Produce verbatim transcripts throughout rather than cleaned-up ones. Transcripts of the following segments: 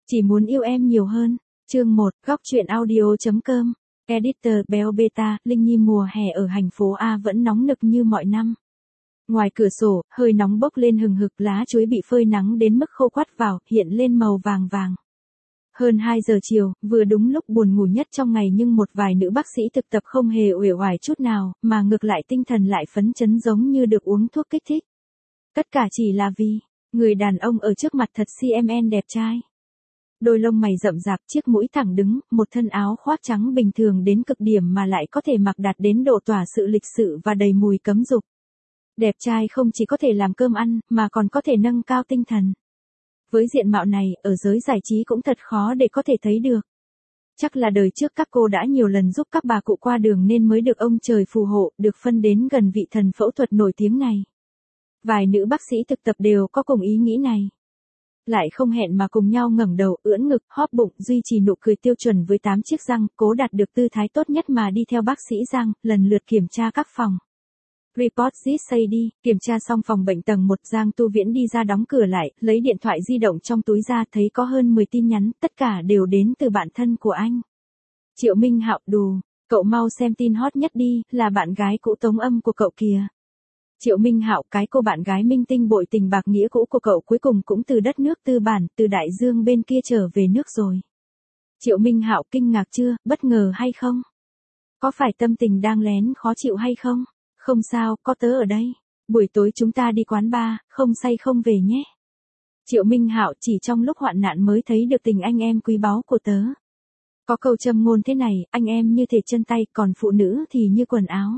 Chỉ muốn yêu em nhiều hơn. Chương một, góc truyện audio.com. Editor Bell Beta, Linh Nhi mùa hè ở thành phố A vẫn nóng nực như mọi năm. Ngoài cửa sổ, hơi nóng bốc lên hừng hực, lá chuối bị phơi nắng đến mức khô quắt vào, hiện lên màu vàng vàng. Hơn hai giờ chiều, vừa đúng lúc buồn ngủ nhất trong ngày, nhưng một vài nữ bác sĩ thực tập không hề uể oải chút nào, mà ngược lại tinh thần lại phấn chấn giống như được uống thuốc kích thích. Tất cả chỉ là vì, người đàn ông ở trước mặt thật xê em en đẹp trai. Đôi lông mày rậm rạp, chiếc mũi thẳng đứng, một thân áo khoác trắng bình thường đến cực điểm mà lại có thể mặc đạt đến độ tỏa sự lịch sự và đầy mùi cấm dục. Đẹp trai không chỉ có thể làm cơm ăn, mà còn có thể nâng cao tinh thần. Với diện mạo này, ở giới giải trí cũng thật khó để có thể thấy được. Chắc là đời trước các cô đã nhiều lần giúp các bà cụ qua đường nên mới được ông trời phù hộ, được phân đến gần vị thần phẫu thuật nổi tiếng này. Vài nữ bác sĩ thực tập đều có cùng ý nghĩ này. Lại không hẹn mà cùng nhau ngẩng đầu, ưỡn ngực, hóp bụng, duy trì nụ cười tiêu chuẩn với tám chiếc răng, cố đạt được tư thái tốt nhất mà đi theo bác sĩ Giang, lần lượt kiểm tra các phòng. Report this say đi, kiểm tra xong phòng bệnh tầng một, Giang Tu Viễn đi ra đóng cửa lại, lấy điện thoại di động trong túi ra, thấy có hơn mười tin nhắn, tất cả đều đến từ bạn thân của anh. Triệu Minh Hạo, đù, cậu mau xem tin hot nhất đi, là bạn gái cũ Tống Âm của cậu kìa. Triệu Minh Hạo, cái cô bạn gái minh tinh bội tình bạc nghĩa cũ của cậu cuối cùng cũng từ đất nước tư bản, từ đại dương bên kia trở về nước rồi. Triệu Minh Hạo, kinh ngạc chưa, bất ngờ hay không? Có phải tâm tình đang lén khó chịu hay không? Không sao, có tớ ở đây. Buổi tối chúng ta đi quán bar, không say không về nhé. Triệu Minh Hạo, chỉ trong lúc hoạn nạn mới thấy được tình anh em quý báu của tớ. Có câu châm ngôn thế này, anh em như thể chân tay, còn phụ nữ thì như quần áo.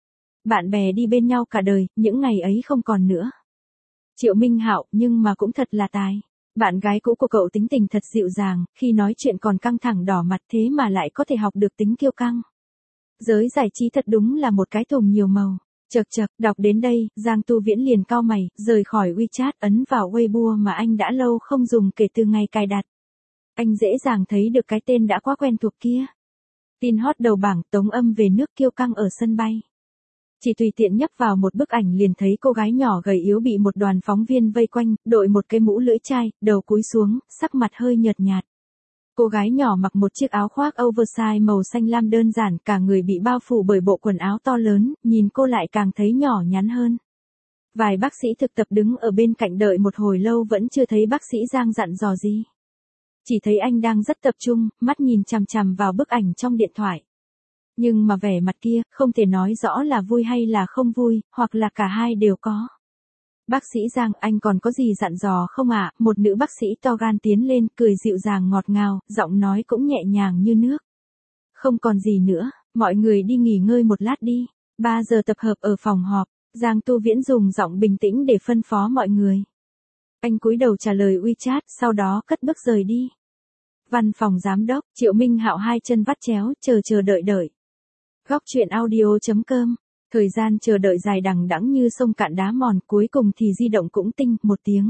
Bạn bè đi bên nhau cả đời, những ngày ấy không còn nữa. Triệu Minh Hạo, nhưng mà cũng thật là tài. Bạn gái cũ của cậu tính tình thật dịu dàng, khi nói chuyện còn căng thẳng đỏ mặt, thế mà lại có thể học được tính kiêu căng. Giới giải trí thật đúng là một cái thùng nhiều màu. Chậc chậc, đọc đến đây, Giang Tu Viễn liền cau mày, rời khỏi WeChat, ấn vào Weibo mà anh đã lâu không dùng kể từ ngày cài đặt. Anh dễ dàng thấy được cái tên đã quá quen thuộc kia. Tin hot đầu bảng, Tống Âm về nước kiêu căng ở sân bay. Chỉ tùy tiện nhấp vào một bức ảnh liền thấy cô gái nhỏ gầy yếu bị một đoàn phóng viên vây quanh, đội một cái mũ lưỡi chai, đầu cúi xuống, sắc mặt hơi nhợt nhạt. Cô gái nhỏ mặc một chiếc áo khoác oversize màu xanh lam đơn giản, cả người bị bao phủ bởi bộ quần áo to lớn, nhìn cô lại càng thấy nhỏ nhắn hơn. Vài bác sĩ thực tập đứng ở bên cạnh đợi một hồi lâu vẫn chưa thấy bác sĩ Giang dặn dò gì. Chỉ thấy anh đang rất tập trung, mắt nhìn chằm chằm vào bức ảnh trong điện thoại. Nhưng mà vẻ mặt kia, không thể nói rõ là vui hay là không vui, hoặc là cả hai đều có. Bác sĩ Giang, anh còn có gì dặn dò không ạ? À? Một nữ bác sĩ to gan tiến lên, cười dịu dàng ngọt ngào, giọng nói cũng nhẹ nhàng như nước. Không còn gì nữa, mọi người đi nghỉ ngơi một lát đi. ba giờ tập hợp ở phòng họp, Giang Tu Viễn dùng giọng bình tĩnh để phân phó mọi người. Anh cúi đầu trả lời WeChat, sau đó cất bước rời đi. Văn phòng giám đốc, Triệu Minh Hạo hai chân vắt chéo, chờ chờ đợi đợi. Góc truyện audio.com. Thời gian chờ đợi dài đằng đẵng như sông cạn đá mòn, cuối cùng thì di động cũng tinh một tiếng.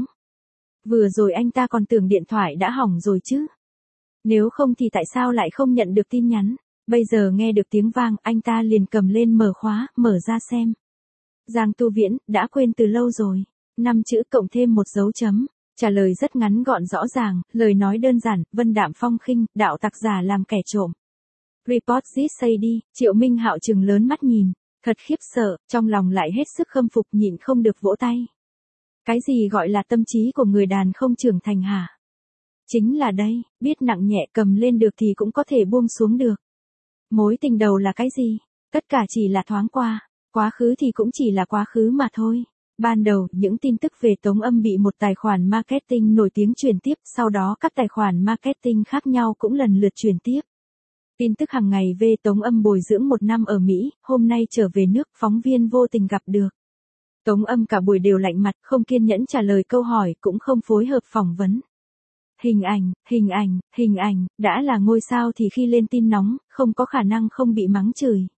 Vừa rồi anh ta còn tưởng điện thoại đã hỏng rồi chứ. Nếu không thì tại sao lại không nhận được tin nhắn. Bây giờ nghe được tiếng vang, anh ta liền cầm lên mở khóa, mở ra xem. Giang Tu Viễn, đã quên từ lâu rồi. Năm chữ cộng thêm một dấu chấm. Trả lời rất ngắn gọn rõ ràng, lời nói đơn giản, vân đạm phong khinh, đạo tặc giả làm kẻ trộm. Report this say đi, Triệu Minh Hạo trừng lớn mắt nhìn. Thật khiếp sợ, trong lòng lại hết sức khâm phục, nhịn không được vỗ tay. Cái gì gọi là tâm trí của người đàn không trưởng thành hả? Chính là đây, biết nặng nhẹ cầm lên được thì cũng có thể buông xuống được. Mối tình đầu là cái gì? Tất cả chỉ là thoáng qua, quá khứ thì cũng chỉ là quá khứ mà thôi. Ban đầu, những tin tức về Tống Âm bị một tài khoản marketing nổi tiếng truyền tiếp, sau đó các tài khoản marketing khác nhau cũng lần lượt truyền tiếp. Tin tức hàng ngày về Tống Âm bồi dưỡng một năm ở Mỹ, hôm nay trở về nước, phóng viên vô tình gặp được. Tống Âm cả buổi đều lạnh mặt, không kiên nhẫn trả lời câu hỏi, cũng không phối hợp phỏng vấn. Hình ảnh, hình ảnh, hình ảnh, đã là ngôi sao thì khi lên tin nóng, không có khả năng không bị mắng chửi.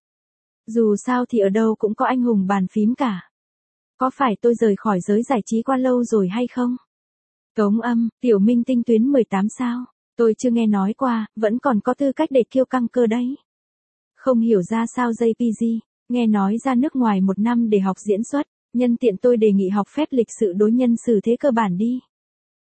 Dù sao thì ở đâu cũng có anh hùng bàn phím cả. Có phải tôi rời khỏi giới giải trí qua lâu rồi hay không? Tống Âm, tiểu minh tinh tuyến mười tám sao? Tôi chưa nghe nói qua, vẫn còn có tư cách để kiêu căng cơ đấy. Không hiểu ra sao gi pê giê, nghe nói ra nước ngoài một năm để học diễn xuất, nhân tiện tôi đề nghị học phép lịch sự đối nhân xử thế cơ bản đi.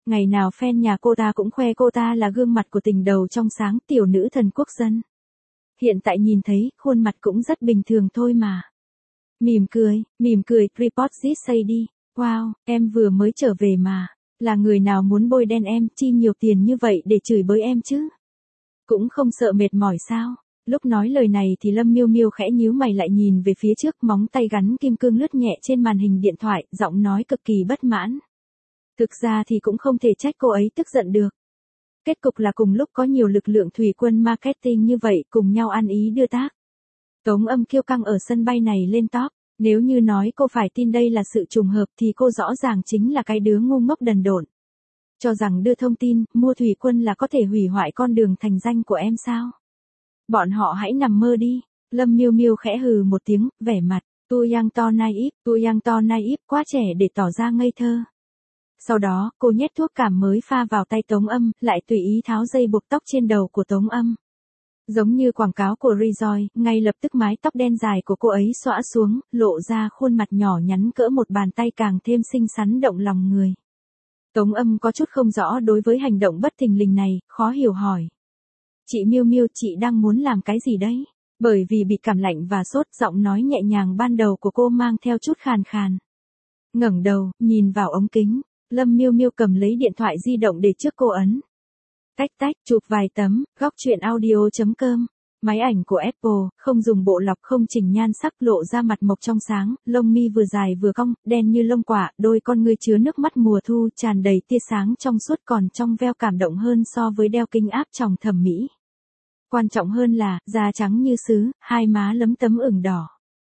Ngày nào fan nhà cô ta cũng khoe cô ta là gương mặt của tình đầu trong sáng, tiểu nữ thần quốc dân. Hiện tại nhìn thấy, khuôn mặt cũng rất bình thường thôi mà. Mỉm cười, mỉm cười, report this say đi. Wow, em vừa mới trở về mà. Là người nào muốn bôi đen em, chi nhiều tiền như vậy để chửi bới em chứ? Cũng không sợ mệt mỏi sao? Lúc nói lời này thì Lâm Miêu Miêu khẽ nhíu mày lại nhìn về phía trước, móng tay gắn kim cương lướt nhẹ trên màn hình điện thoại, giọng nói cực kỳ bất mãn. Thực ra thì cũng không thể trách cô ấy tức giận được. Kết cục là cùng lúc có nhiều lực lượng thủy quân marketing như vậy cùng nhau ăn ý đưa tác. Tống Âm kiêu căng ở sân bay này lên top. Nếu như nói cô phải tin đây là sự trùng hợp thì cô rõ ràng chính là cái đứa ngu ngốc đần độn. Cho rằng đưa thông tin, mua thủy quân là có thể hủy hoại con đường thành danh của em sao? Bọn họ hãy nằm mơ đi. Lâm Miêu Miêu khẽ hừ một tiếng, vẻ mặt, tu yang to naive, tu yang to naive, quá trẻ để tỏ ra ngây thơ. Sau đó, cô nhét thuốc cảm mới pha vào tay Tống Âm, lại tùy ý tháo dây buộc tóc trên đầu của Tống Âm. Giống như quảng cáo của Rejoice, ngay lập tức mái tóc đen dài của cô ấy xõa xuống, lộ ra khuôn mặt nhỏ nhắn cỡ một bàn tay càng thêm xinh xắn động lòng người. Tống Âm có chút không rõ đối với hành động bất thình lình này, khó hiểu hỏi. Chị Miêu Miêu, chị đang muốn làm cái gì đấy? Bởi vì bị cảm lạnh và sốt, giọng nói nhẹ nhàng ban đầu của cô mang theo chút khàn khàn. Ngẩng đầu, nhìn vào ống kính, Lâm Miêu Miêu cầm lấy điện thoại di động để trước cô ấn. Tách tách, chụp vài tấm, góc truyện audio chấm com. Máy ảnh của Apple, không dùng bộ lọc, không chỉnh nhan sắc, lộ ra mặt mộc trong sáng, lông mi vừa dài vừa cong, đen như lông quả, đôi con ngươi chứa nước mắt mùa thu, tràn đầy tia sáng trong suốt, còn trong veo cảm động hơn so với đeo kính áp tròng thẩm mỹ. Quan trọng hơn là, da trắng như sứ, hai má lấm tấm ửng đỏ.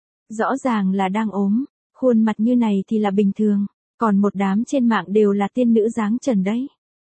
Rõ ràng là đang ốm, khuôn mặt như này thì là bình thường, còn một đám trên mạng đều là tiên nữ dáng trần đấy.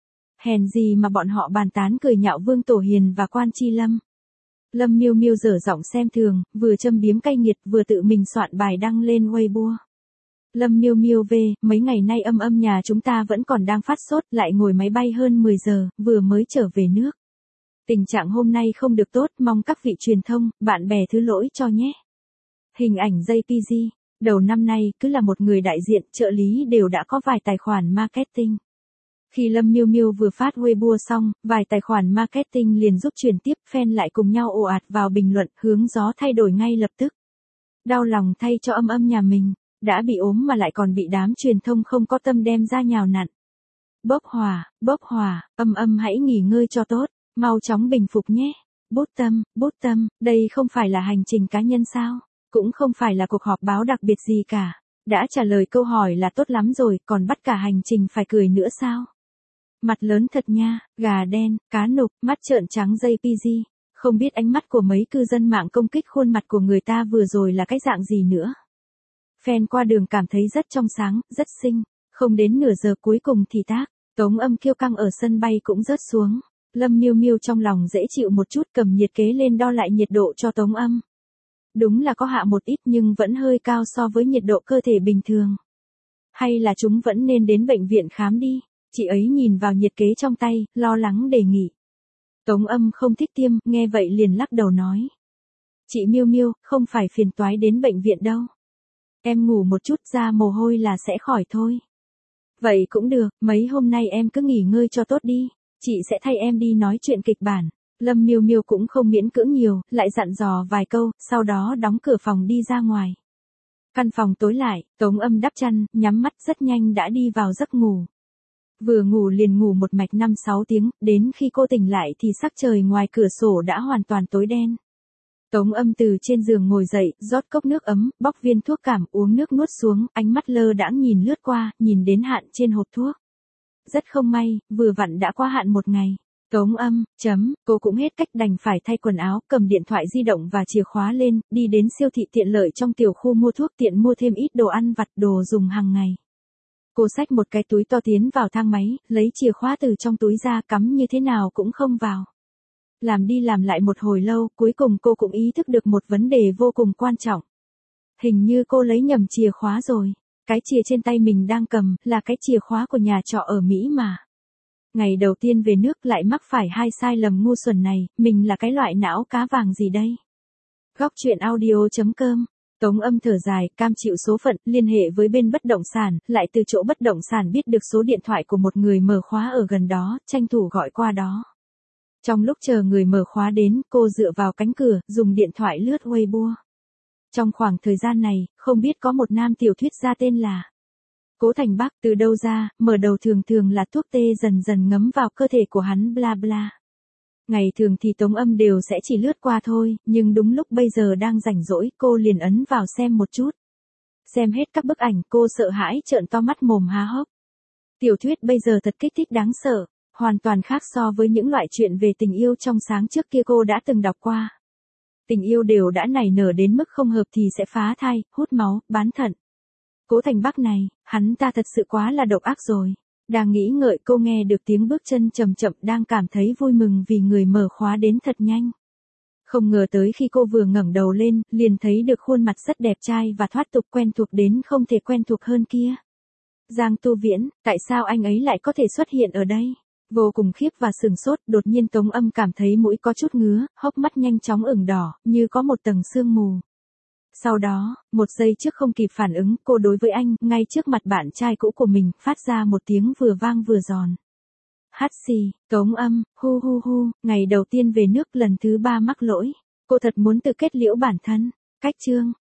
Hèn gì mà bọn họ bàn tán cười nhạo Vương Tổ Hiền và Quan Chi Lâm. Lâm Miêu Miêu dở giọng xem thường, vừa châm biếm cay nghiệt vừa tự mình soạn bài đăng lên Weibo. Lâm Miêu Miêu về, mấy ngày nay Âm Âm nhà chúng ta vẫn còn đang phát sốt, lại ngồi máy bay hơn mười giờ, vừa mới trở về nước. Tình trạng hôm nay không được tốt, mong các vị truyền thông, bạn bè thứ lỗi cho nhé. Hình ảnh jê pê giê, đầu năm nay, cứ là một người đại diện, trợ lý đều đã có vài tài khoản marketing. Khi Lâm Miêu Miêu vừa phát Weibo xong, vài tài khoản marketing liền giúp truyền tiếp, fan lại cùng nhau ồ ạt vào bình luận, hướng gió thay đổi ngay lập tức. Đau lòng thay cho Âm Âm nhà mình, đã bị ốm mà lại còn bị đám truyền thông không có tâm đem ra nhào nặn. Bốc hỏa, bốc hỏa, Âm Âm hãy nghỉ ngơi cho tốt, mau chóng bình phục nhé. Bút tâm, bút tâm, đây không phải là hành trình cá nhân sao? Cũng không phải là cuộc họp báo đặc biệt gì cả. Đã trả lời câu hỏi là tốt lắm rồi, còn bắt cả hành trình phải cười nữa sao? Mặt lớn thật nha, gà đen, cá nục, mắt trợn trắng jê pê giê. Không biết ánh mắt của mấy cư dân mạng công kích khuôn mặt của người ta vừa rồi là cái dạng gì nữa. Fan qua đường cảm thấy rất trong sáng, rất xinh. Không đến nửa giờ cuối cùng thì tác, Tống Âm kiêu căng ở sân bay cũng rớt xuống. Lâm Miêu Miêu trong lòng dễ chịu một chút, cầm nhiệt kế lên đo lại nhiệt độ cho Tống Âm. Đúng là có hạ một ít nhưng vẫn hơi cao so với nhiệt độ cơ thể bình thường. Hay là chúng vẫn nên đến bệnh viện khám đi. Chị ấy nhìn vào nhiệt kế trong tay, lo lắng đề nghị. Tống Âm không thích tiêm, nghe vậy liền lắc đầu nói. Chị Miêu Miêu, không phải phiền toái đến bệnh viện đâu. Em ngủ một chút ra mồ hôi là sẽ khỏi thôi. Vậy cũng được, mấy hôm nay em cứ nghỉ ngơi cho tốt đi. Chị sẽ thay em đi nói chuyện kịch bản. Lâm Miêu Miêu cũng không miễn cưỡng nhiều, lại dặn dò vài câu, sau đó đóng cửa phòng đi ra ngoài. Căn phòng tối lại, Tống Âm đắp chăn, nhắm mắt rất nhanh đã đi vào giấc ngủ. Vừa ngủ liền ngủ một mạch năm sáu tiếng, đến khi cô tỉnh lại thì sắc trời ngoài cửa sổ đã hoàn toàn tối đen. Tống Âm từ trên giường ngồi dậy, rót cốc nước ấm, bóc viên thuốc cảm, uống nước nuốt xuống, ánh mắt lơ đãng nhìn lướt qua, nhìn đến hạn trên hộp thuốc. Rất không may, vừa vặn đã qua hạn một ngày. Tống Âm, chấm, cô cũng hết cách đành phải thay quần áo, cầm điện thoại di động và chìa khóa lên, đi đến siêu thị tiện lợi trong tiểu khu mua thuốc tiện mua thêm ít đồ ăn vặt, đồ dùng hàng ngày. Cô xách một cái túi to tiến vào thang máy, lấy chìa khóa từ trong túi ra, cắm như thế nào cũng không vào. Làm đi làm lại một hồi lâu, cuối cùng cô cũng ý thức được một vấn đề vô cùng quan trọng. Hình như cô lấy nhầm chìa khóa rồi. Cái chìa trên tay mình đang cầm, là cái chìa khóa của nhà trọ ở Mỹ mà. Ngày đầu tiên về nước lại mắc phải hai sai lầm ngu xuẩn này, mình là cái loại não cá vàng gì đây? Góc truyện audio chấm com Tống Âm thở dài, cam chịu số phận, liên hệ với bên bất động sản, lại từ chỗ bất động sản biết được số điện thoại của một người mở khóa ở gần đó, tranh thủ gọi qua đó. Trong lúc chờ người mở khóa đến, cô dựa vào cánh cửa, dùng điện thoại lướt Weibo. Trong khoảng thời gian này, không biết có một nam tiểu thuyết gia tên là Cố Thành Bắc, từ đâu ra, mở đầu thường thường là thuốc tê dần dần ngấm vào cơ thể của hắn bla bla. Ngày thường thì Tống Âm đều sẽ chỉ lướt qua thôi, nhưng đúng lúc bây giờ đang rảnh rỗi, cô liền ấn vào xem một chút. Xem hết các bức ảnh, cô sợ hãi trợn to mắt mồm há hốc. Tiểu thuyết bây giờ thật kích thích đáng sợ, hoàn toàn khác so với những loại chuyện về tình yêu trong sáng trước kia cô đã từng đọc qua. Tình yêu đều đã nảy nở đến mức không hợp thì sẽ phá thai, hút máu, bán thận. Cố Thành Bắc này, hắn ta thật sự quá là độc ác rồi. Đang nghĩ ngợi cô nghe được tiếng bước chân chậm chậm, đang cảm thấy vui mừng vì người mở khóa đến thật nhanh. Không ngờ tới khi cô vừa ngẩng đầu lên, liền thấy được khuôn mặt rất đẹp trai và thoát tục quen thuộc đến không thể quen thuộc hơn kia. Giang Tu Viễn, tại sao anh ấy lại có thể xuất hiện ở đây? Vô cùng khiếp và sửng sốt, đột nhiên Tống Âm cảm thấy mũi có chút ngứa, hốc mắt nhanh chóng ửng đỏ, như có một tầng sương mù. Sau đó, một giây trước không kịp phản ứng, cô đối với anh, ngay trước mặt bạn trai cũ của mình, phát ra một tiếng vừa vang vừa giòn. Hát xì, Tống Âm, hu hu hu, ngày đầu tiên về nước lần thứ ba mắc lỗi. Cô thật muốn tự kết liễu bản thân. Cách chương.